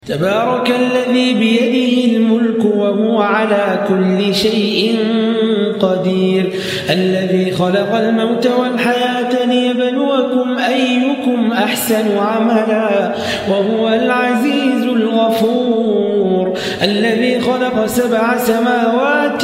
تبارك الذي بيده الملك وهو على كل شيء قدير الذي خلق الموت والحياة ليبلوكم أيكم أحسن عملا وهو العزيز الغفور الذي خلق 7 سماوات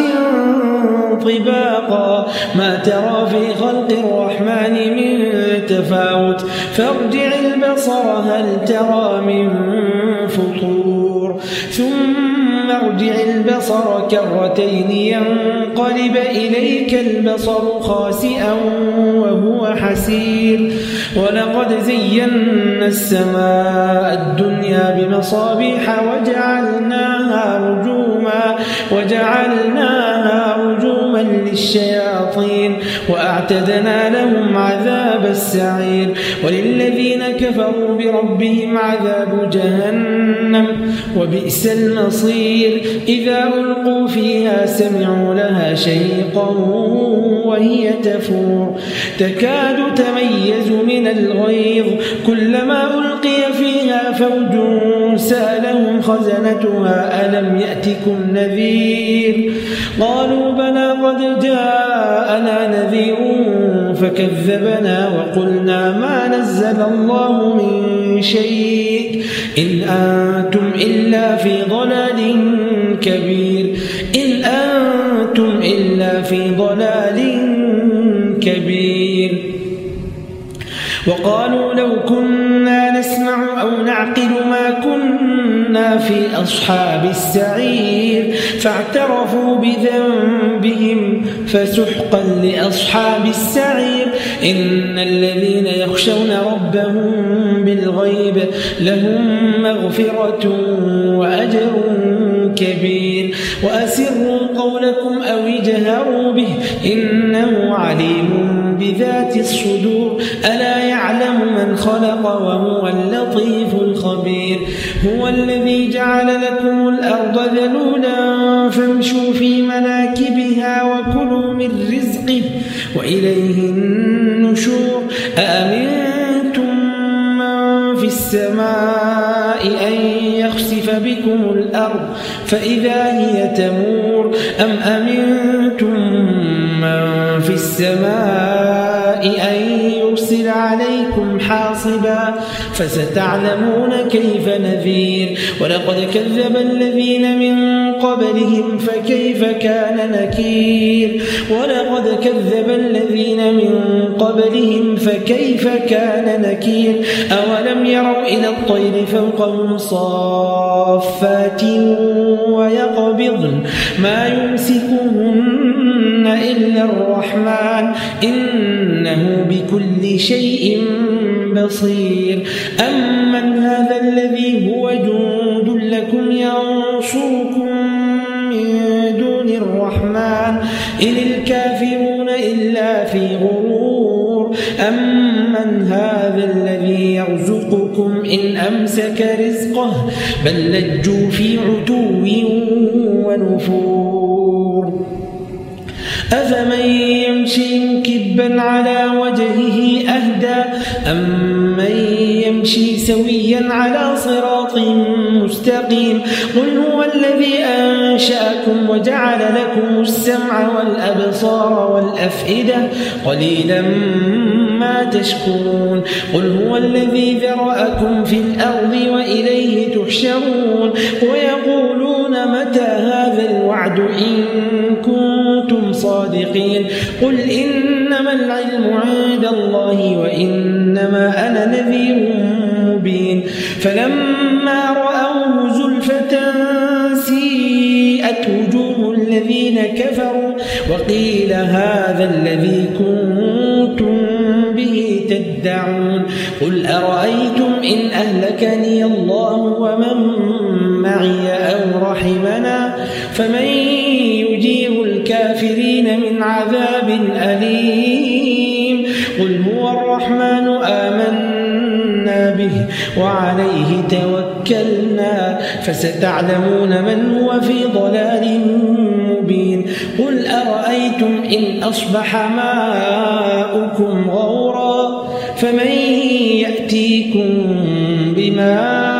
طباقا ما ترى في خلق الرحمن من تفاوت فارجع البصر هل ترى من فطور ثم ارجع البصر كرتين ينقلب إليك البصر خاسئا وهو حسير ولقد زينا السماء الدنيا بمصابيح وجعلناها رجوما للشياطين وأعتدنا لهم عذاب السعير وللذين كفروا بربهم عذاب جهنم وبئس المصير إذا ألقوا فيها سمعوا لها شيقا وهي تفور تكاد تميز من الغيظ كلما ألقي فيها فوج سألهم خزنتها ألم يأتكم نذير قالوا بلى قد جاءنا نذير فكذبنا وقلنا ما نزل الله من شيء إن أنتم إلا في ضلال كبير إن أنتم إلا في ضلال كبير وقالوا لو كنا نسمع أو نعقل ما كنا في أصحاب السعير فاعترفوا بذنبهم فسحقا لأصحاب السعير إن الذين يخشون ربهم بالغيب لهم مغفرة وأجر كبير وأسروا قولكم أو اجهروا به إنه عليم بذات الصدور ألا يعلم من خلق وهو اللطيف الخبير هو الذي جعل لكم الأرض ذلولا فامشوا في مناكبها وكلوا من رزقه وإليه النشور أأمنتم من في السماء أن يخسف بكم الأرض فإذا هي تمور أم أمنتم من في السماء أن يرسل عليكم حاصبا فستعلمون كيف نذير ولقد كذب الذين من قبلهم فكيف كان نكير ولقد كذب الذين من قبلهم فكيف كان نكير أولم يروا إلى الطير فوقهم صافات ويقبضن ما يمسكهن إلا الرحمن إنه بكل شيء بصير أمن هذا الذي هو جند لكم ينصركم من دون الرحمن إن الكافرون إلا في غرور أمن هذا الذي يرزقكم إن أمسك رزقه بل لجوا في عتو ونفور أفمن يمشي مكبا على وجهه أهدى أمن يمشي سويا على صراط مستقيم قل هو الذي أنشأكم وجعل لكم السمع والأبصار والأفئدة قليلا ما تشكرون قل هو الذي ذرأكم في الأرض وإليه تحشرون ويقولون متى هذا الوعد إن كنتم صادقين قل إنما العلم عند الله وإنما أنا نذير مبين فلما رأوه زلفة سيئت وجوه الذين كفروا وقيل هذا الذي كنتم به تدعون قل أرأيتم إن أهلكني الله ومن معي أو رحمنا فمن يجير الكافرين من عذاب أليم قل هو الرحمن آمنا به وعليه توكلنا فستعلمون من هو في ضلال مبين قل أرأيتم إن أصبح ماؤكم غورا فمن يأتيكم بماء